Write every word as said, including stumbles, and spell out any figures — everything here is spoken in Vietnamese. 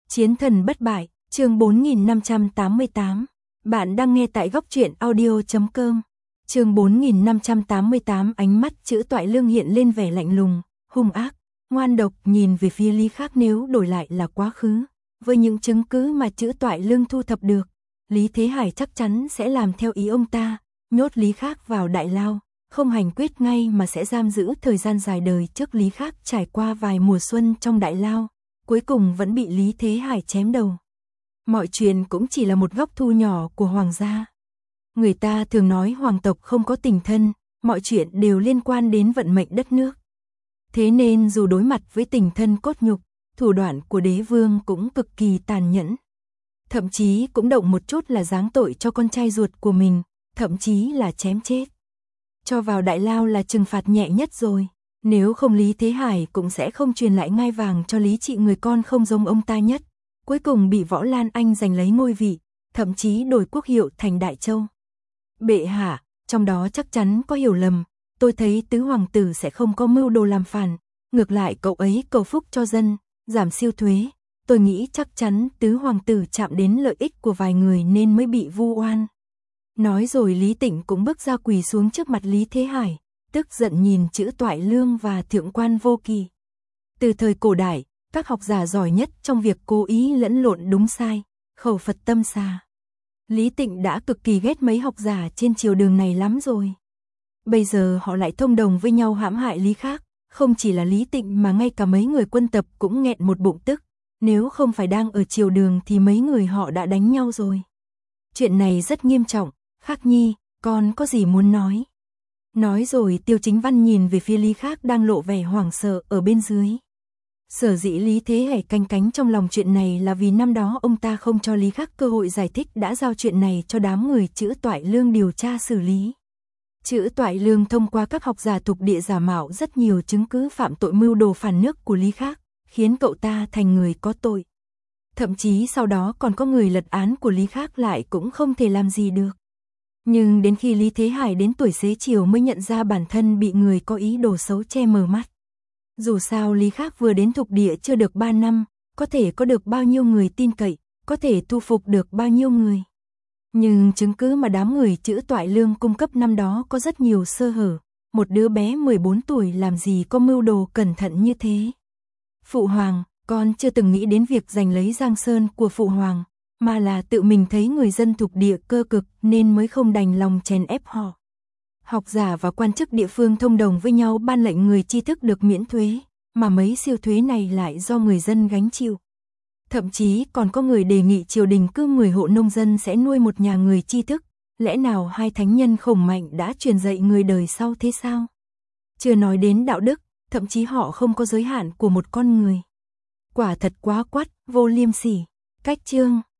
Chiến thần bất bại, chương bốn nghìn năm trăm tám mươi tám. Bạn đang nghe tại góc truyện audio chấm com. Chương bốn nghìn năm trăm tám mươi tám. Ánh mắt Chữ Toại Lương hiện lên vẻ lạnh lùng, hung ác, ngoan độc, nhìn về phía Lý Khắc. Nếu đổi lại là quá khứ, với những chứng cứ mà Chữ Toại Lương thu thập được, Lý Thế Hải chắc chắn sẽ làm theo ý ông ta, nhốt Lý Khắc vào đại lao, không hành quyết ngay mà sẽ giam giữ thời gian dài đời. Trước Lý Khắc trải qua vài mùa xuân trong đại lao, cuối cùng vẫn bị Lý Thế Hải chém đầu. Mọi chuyện cũng chỉ là một góc thu nhỏ của hoàng gia. Người ta thường nói hoàng tộc không có tình thân, mọi chuyện đều liên quan đến vận mệnh đất nước. Thế nên dù đối mặt với tình thân cốt nhục, thủ đoạn của đế vương cũng cực kỳ tàn nhẫn. Thậm chí cũng động một chút là giáng tội cho con trai ruột của mình, thậm chí là chém chết. Cho vào đại lao là trừng phạt nhẹ nhất rồi. Nếu không Lý Thế Hải cũng sẽ không truyền lại ngai vàng cho Lý Trị, người con không giống ông ta nhất. Cuối cùng bị Võ Lan Anh giành lấy ngôi vị, thậm chí đổi quốc hiệu thành Đại Châu. Bệ hạ, trong đó chắc chắn có hiểu lầm. Tôi thấy tứ hoàng tử sẽ không có mưu đồ làm phản. Ngược lại cậu ấy cầu phúc cho dân, giảm siêu thuế. Tôi nghĩ chắc chắn tứ hoàng tử chạm đến lợi ích của vài người nên mới bị vu oan. Nói rồi Lý Tịnh cũng bước ra quỳ xuống trước mặt Lý Thế Hải, tức giận nhìn Chữ Toại Lương và Thượng quan Vô Kỳ. Từ thời cổ đại, các học giả giỏi nhất trong việc cố ý lẫn lộn đúng sai, khẩu Phật tâm xà. Lý Tịnh đã cực kỳ ghét mấy học giả trên triều đường này lắm rồi. Bây giờ họ lại thông đồng với nhau hãm hại Lý Khắc, không chỉ là Lý Tịnh mà ngay cả mấy người quân tập cũng nghẹn một bụng tức. Nếu không phải đang ở triều đường thì mấy người họ đã đánh nhau rồi. Chuyện này rất nghiêm trọng. Khắc Nhi, con có gì muốn nói? Nói rồi Tiêu Chính Văn nhìn về phía Lý Khắc đang lộ vẻ hoảng sợ ở bên dưới. Sở dĩ Lý Thế Hải canh cánh trong lòng chuyện này là vì năm đó ông ta không cho Lý Khắc cơ hội giải thích, đã giao chuyện này cho đám người Chữ Toại Lương điều tra xử lý. Chữ Toại Lương thông qua các học giả thuộc địa giả mạo rất nhiều chứng cứ phạm tội mưu đồ phản nước của Lý Khắc, khiến cậu ta thành người có tội. Thậm chí sau đó còn có người lật án của Lý Khắc lại cũng không thể làm gì được. Nhưng đến khi Lý Thế Hải đến tuổi xế chiều mới nhận ra bản thân bị người có ý đồ xấu che mờ mắt. Dù sao Lý Khắc vừa đến thuộc địa chưa được ba năm, có thể có được bao nhiêu người tin cậy, có thể thu phục được bao nhiêu người. Nhưng chứng cứ mà đám người Chữ Toại Lương cung cấp năm đó có rất nhiều sơ hở. Một đứa bé mười bốn tuổi làm gì có mưu đồ cẩn thận như thế. Phụ hoàng, con chưa từng nghĩ đến việc giành lấy Giang Sơn của phụ hoàng, mà là tự mình thấy người dân thuộc địa cơ cực nên mới không đành lòng chèn ép họ. Học giả và quan chức địa phương thông đồng với nhau ban lệnh người tri thức được miễn thuế, mà mấy siêu thuế này lại do người dân gánh chịu. Thậm chí còn có người đề nghị triều đình cứ mười hộ nông dân sẽ nuôi một nhà người tri thức, lẽ nào hai thánh nhân khổng mạnh đã truyền dạy người đời sau thế sao? Chưa nói đến đạo đức, thậm chí họ không có giới hạn của một con người. Quả thật quá quắt, vô liêm sỉ. Cách chương